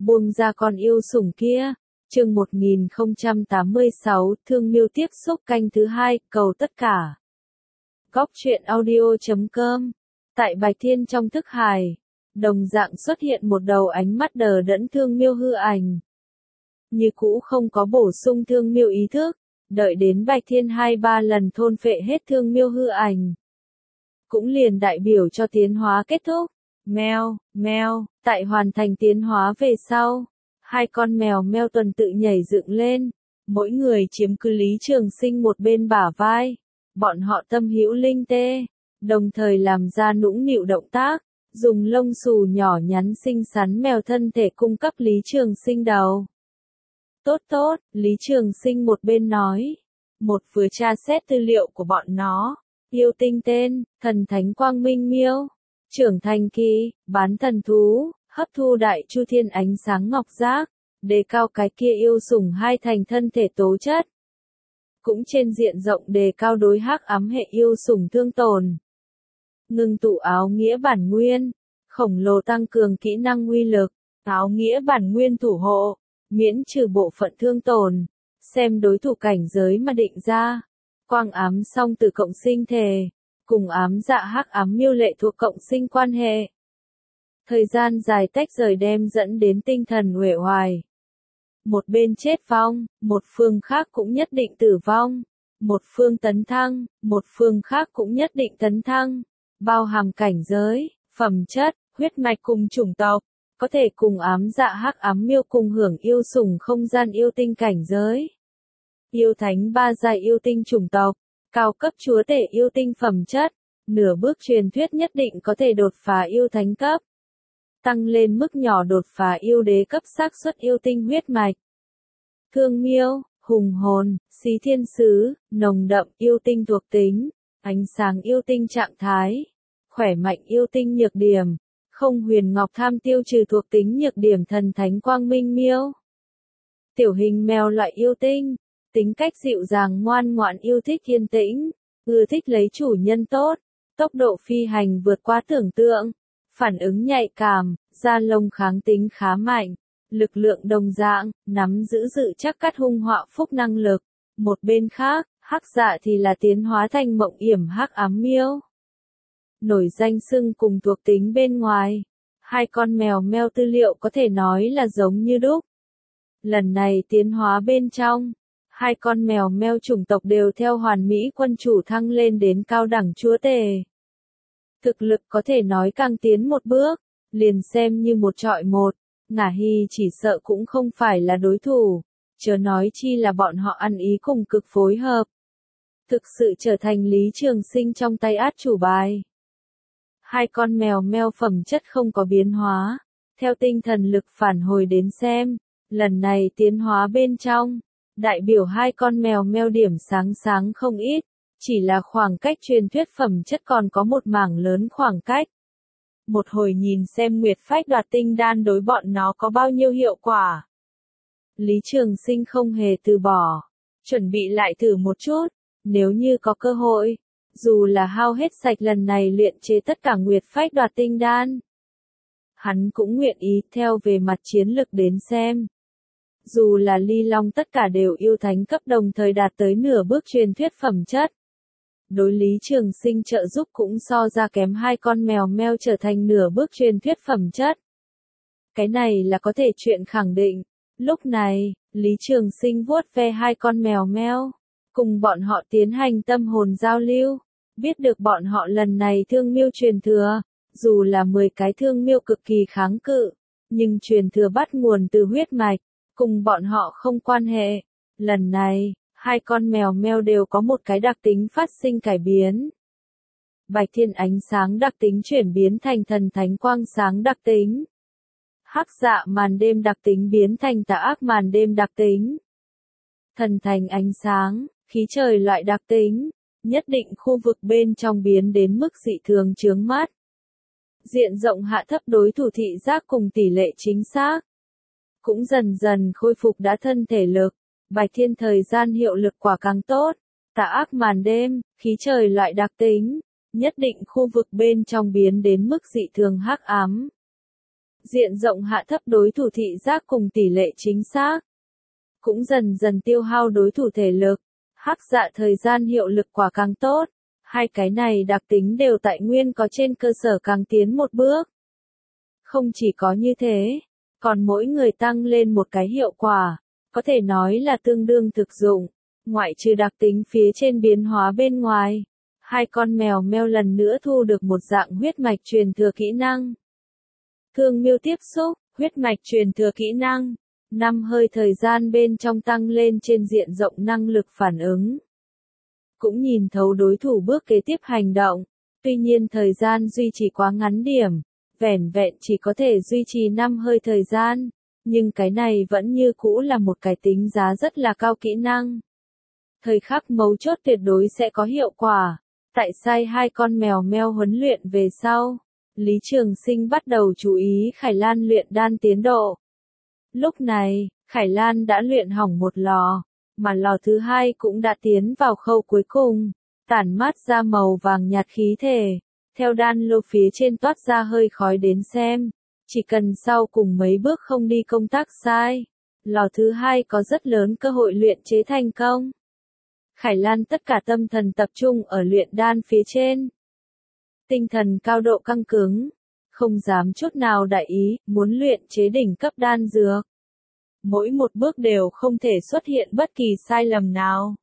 Buông ra con yêu sủng kia. Chương 1086, Thương Miêu tiếp xúc canh thứ 2, cầu tất cả. Góc truyện audio.com. Tại Bạch Thiên trong thức hài, đồng dạng xuất hiện một đầu ánh mắt đờ đẫn Thương Miêu hư ảnh. Như cũ không có bổ sung Thương Miêu ý thức, đợi đến Bạch Thiên 2-3 lần thôn phệ hết Thương Miêu hư ảnh. Cũng liền đại biểu cho tiến hóa kết thúc. Mèo, tại hoàn thành tiến hóa về sau, hai con mèo meo tuần tự nhảy dựng lên, mỗi người chiếm cứ Lý Trường Sinh một bên bả vai, bọn họ tâm hữu linh tê, đồng thời làm ra nũng nịu động tác, dùng lông xù nhỏ nhắn xinh xắn mèo thân thể cung cấp Lý Trường Sinh đầu. Tốt, Lý Trường Sinh một bên nói, một vừa tra xét tư liệu của bọn nó, yêu tinh tên, thần thánh quang minh miêu. Trưởng thành kỳ, bán thần thú, hấp thu đại chu thiên ánh sáng ngọc giác, đề cao cái kia yêu sủng hai thành thân thể tố chất. Cũng trên diện rộng đề cao đối hắc ám hệ yêu sủng thương tổn. Ngưng tụ áo nghĩa bản nguyên, khổng lồ tăng cường kỹ năng uy lực, áo nghĩa bản nguyên thủ hộ, miễn trừ bộ phận thương tổn, xem đối thủ cảnh giới mà định ra. Quang ám song từ cộng sinh thể. Cùng ám dạ hắc ám miêu lệ thuộc cộng sinh quan hệ. Thời gian dài tách rời đem dẫn đến tinh thần uể oải. Một bên chết vong, một phương khác cũng nhất định tử vong. Một phương tấn thăng, một phương khác cũng nhất định tấn thăng. Bao hàm cảnh giới, phẩm chất, huyết mạch cùng chủng tộc. Có thể cùng ám dạ hắc ám miêu cùng hưởng yêu sủng không gian yêu tinh cảnh giới. Yêu thánh ba giai yêu tinh chủng tộc. Cao cấp chúa tể yêu tinh phẩm chất, nửa bước truyền thuyết nhất định có thể đột phá yêu thánh cấp. Tăng lên mức nhỏ đột phá yêu đế cấp xác suất yêu tinh huyết mạch. Thương Miêu, hùng hồn, xí thiên sứ, nồng đậm yêu tinh thuộc tính, ánh sáng yêu tinh trạng thái, khỏe mạnh yêu tinh nhược điểm, không huyền ngọc tham tiêu trừ thuộc tính nhược điểm thần thánh quang minh miêu. Tiểu hình mèo loại yêu tinh. Tính cách dịu dàng ngoan ngoãn yêu thích yên tĩnh, ưa thích lấy chủ nhân tốt, tốc độ phi hành vượt quá tưởng tượng, phản ứng nhạy cảm, da lông kháng tính khá mạnh, lực lượng đồng dạng, nắm giữ dự chắc cắt hung họa phúc năng lực. Một bên khác, hắc dạ thì là tiến hóa thành mộng yểm hắc ám miêu. Nổi danh xưng cùng thuộc tính bên ngoài, hai con mèo meo tư liệu có thể nói là giống như đúc. Lần này tiến hóa bên trong, hai con mèo meo chủng tộc đều theo hoàn mỹ quân chủ thăng lên đến cao đẳng chúa tể. Thực lực có thể nói càng tiến một bước, liền xem như một trọi một, Ngả Hy chỉ sợ cũng không phải là đối thủ, chớ nói chi là bọn họ ăn ý cùng cực phối hợp. Thực sự trở thành Lý Trường Sinh trong tay át chủ bài. Hai con mèo meo phẩm chất không có biến hóa, theo tinh thần lực phản hồi đến xem, lần này tiến hóa bên trong. Đại biểu hai con mèo meo điểm sáng không ít, chỉ là khoảng cách truyền thuyết phẩm chất còn có một mảng lớn khoảng cách. Một hồi nhìn xem Nguyệt Phách đoạt tinh đan đối bọn nó có bao nhiêu hiệu quả. Lý Trường Sinh không hề từ bỏ, chuẩn bị lại thử một chút, nếu như có cơ hội, dù là hao hết sạch lần này luyện chế tất cả Nguyệt Phách đoạt tinh đan. Hắn cũng nguyện ý theo về mặt chiến lực đến xem. Dù là ly long tất cả đều yêu thánh cấp đồng thời đạt tới nửa bước truyền thuyết phẩm chất. Đối Lý Trường Sinh trợ giúp cũng so ra kém hai con mèo meo trở thành nửa bước truyền thuyết phẩm chất. Cái này là có thể chuyện khẳng định. Lúc này, Lý Trường Sinh vuốt ve hai con mèo meo, cùng bọn họ tiến hành tâm hồn giao lưu, biết được bọn họ lần này thương miêu truyền thừa, dù là 10 cái thương miêu cực kỳ kháng cự, nhưng truyền thừa bắt nguồn từ huyết mạch. Cùng bọn họ không quan hệ. Lần này, hai con mèo meo đều có một cái đặc tính phát sinh cải biến. Bạch Thiên ánh sáng đặc tính chuyển biến thành thần thánh quang sáng đặc tính. Hắc dạ màn đêm đặc tính biến thành tà ác màn đêm đặc tính. Thần thánh ánh sáng, khí trời loại đặc tính, nhất định khu vực bên trong biến đến mức dị thường chướng mắt. Diện rộng hạ thấp đối thủ thị giác cùng tỷ lệ chính xác. Cũng dần dần khôi phục đã thân thể lực, Bạch Thiên thời gian hiệu lực quả càng tốt, tà ác màn đêm, khí trời loại đặc tính, nhất định khu vực bên trong biến đến mức dị thường hắc ám. diện rộng hạ thấp đối thủ thị giác cùng tỷ lệ chính xác. Cũng dần dần tiêu hao đối thủ thể lực, hắc dạ thời gian hiệu lực quả càng tốt. Hai cái này đặc tính đều tại nguyên có trên cơ sở càng tiến một bước. Không chỉ có như thế, còn mỗi người tăng lên một cái hiệu quả, có thể nói là tương đương thực dụng, ngoại trừ đặc tính phía trên biến hóa bên ngoài. Hai con mèo meo lần nữa thu được một dạng huyết mạch truyền thừa kỹ năng. Thương miêu tiếp xúc, huyết mạch truyền thừa kỹ năng. 5 hơi thời gian bên trong tăng lên trên diện rộng năng lực phản ứng. Cũng nhìn thấu đối thủ bước kế tiếp hành động. Tuy nhiên thời gian duy trì quá ngắn điểm, vẻn vẹn chỉ có thể duy trì 5 hơi thời gian. Nhưng cái này vẫn như cũ là một cái tính giá rất là cao kỹ năng. Thời khắc mấu chốt tuyệt đối sẽ có hiệu quả. Tại sai hai con mèo meo huấn luyện về sau, Lý Trường Sinh bắt đầu chú ý Khải Lan luyện đan tiến độ. Lúc này, Khải Lan đã luyện hỏng một lò, mà lò thứ hai cũng đã tiến vào khâu cuối cùng, tản mát ra màu vàng nhạt khí thể. Theo đan lô phía trên toát ra hơi khói đến xem, chỉ cần sau cùng mấy bước không đi công tác sai, lò thứ hai có rất lớn cơ hội luyện chế thành công. Khải Lan tất cả tâm thần tập trung ở luyện đan phía trên. Tinh thần cao độ căng cứng, không dám chút nào đại ý, muốn luyện chế đỉnh cấp đan dược. Mỗi một bước đều không thể xuất hiện bất kỳ sai lầm nào.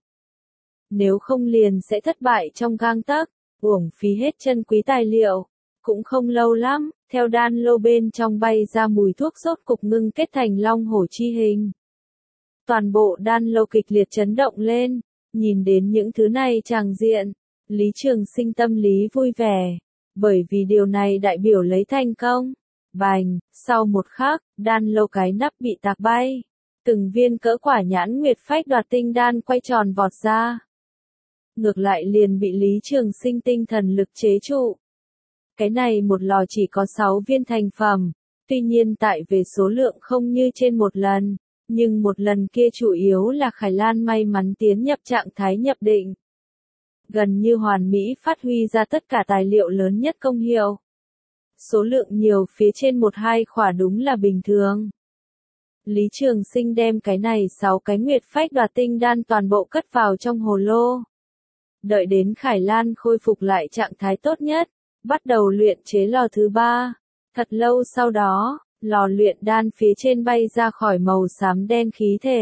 Nếu không liền sẽ thất bại trong gang tấc, uổng phí hết chân quý tài liệu. Cũng không lâu lắm, theo đan lô bên trong bay ra mùi thuốc sốt cục ngưng kết thành long hổ chi hình. Toàn bộ đan lô kịch liệt chấn động lên, nhìn đến những thứ này tràng diện, Lý Trường Sinh tâm lý vui vẻ, bởi vì điều này đại biểu lấy thành công. Bành, sau một khắc, đan lô cái nắp bị tạc bay, từng viên cỡ quả nhãn nguyệt phách đoạt tinh đan quay tròn vọt ra. Ngược lại liền bị Lý Trường Sinh tinh thần lực chế trụ. Cái này một lò chỉ có 6 viên thành phẩm, tuy nhiên tại về số lượng không như trên một lần, nhưng một lần kia chủ yếu là Khải Lan may mắn tiến nhập trạng thái nhập định. Gần như hoàn mỹ phát huy ra tất cả tài liệu lớn nhất công hiệu. Số lượng nhiều phía trên 1-2 khỏa đúng là bình thường. Lý Trường Sinh đem cái này 6 cái nguyệt phách đoạt tinh đan toàn bộ cất vào trong hồ lô. Đợi đến Khải Lan khôi phục lại trạng thái tốt nhất, bắt đầu luyện chế lò thứ 3. Thật lâu sau đó, lò luyện đan phía trên bay ra khỏi màu xám đen khí thể.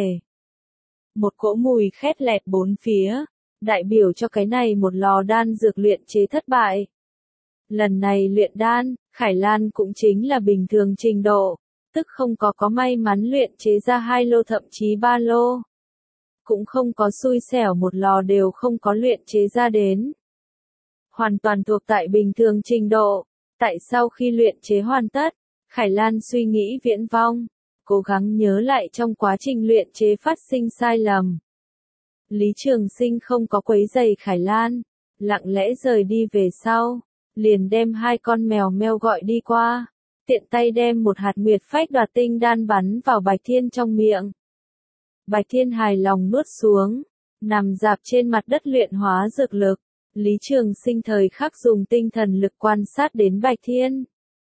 Một cỗ mùi khét lẹt bốn phía, đại biểu cho cái này một lò đan dược luyện chế thất bại. Lần này luyện đan, Khải Lan cũng chính là bình thường trình độ, tức không có may mắn luyện chế ra 2 lô thậm chí 3 lô. Cũng không có xui xẻo một lò đều không có luyện chế ra đến. Hoàn toàn thuộc tại bình thường trình độ. Tại sau khi luyện chế hoàn tất, Khải Lan suy nghĩ viễn vông, cố gắng nhớ lại trong quá trình luyện chế phát sinh sai lầm. Lý Trường Sinh không có quấy rầy Khải Lan, lặng lẽ rời đi về sau, liền đem 2 con mèo meo gọi đi qua, tiện tay đem một hạt nguyệt phách đoạt tinh đan bắn vào Bạch Thiên trong miệng. Bạch Thiên hài lòng nuốt xuống, nằm rạp trên mặt đất luyện hóa dược lực. Lý Trường Sinh thời khắc dùng tinh thần lực quan sát đến Bạch Thiên.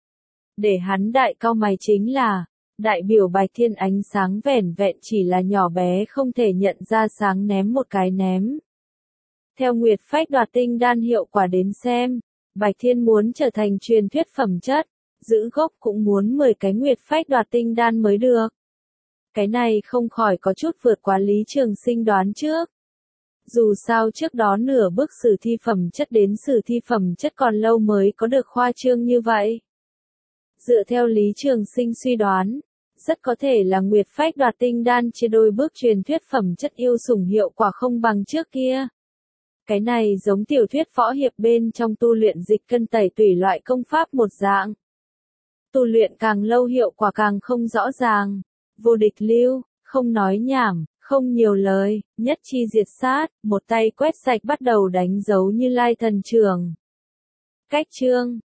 Để hắn đại cau mày chính là, đại biểu Bạch Thiên ánh sáng vẻn vẹn chỉ là nhỏ bé không thể nhận ra sáng ném một cái ném. Theo nguyệt phách đoạt tinh đan hiệu quả đến xem, Bạch Thiên muốn trở thành truyền thuyết phẩm chất, giữ gốc cũng muốn 10 cái nguyệt phách đoạt tinh đan mới được. Cái này không khỏi có chút vượt quá Lý Trường Sinh đoán trước. Dù sao trước đó nửa bước sử thi phẩm chất đến sử thi phẩm chất còn lâu mới có được khoa trương như vậy. Dựa theo Lý Trường Sinh suy đoán, rất có thể là nguyệt phách đoạt tinh đan chia đôi bước truyền thuyết phẩm chất yêu sủng hiệu quả không bằng trước kia. Cái này giống tiểu thuyết võ hiệp bên trong tu luyện dịch cân tẩy tủy loại công pháp một dạng. Tu luyện càng lâu hiệu quả càng không rõ ràng. Vô địch lưu, không nói nhảm, không nhiều lời, nhất chi diệt sát, một tay quét sạch bắt đầu đánh dấu Như Lai thần trưởng. Cách chương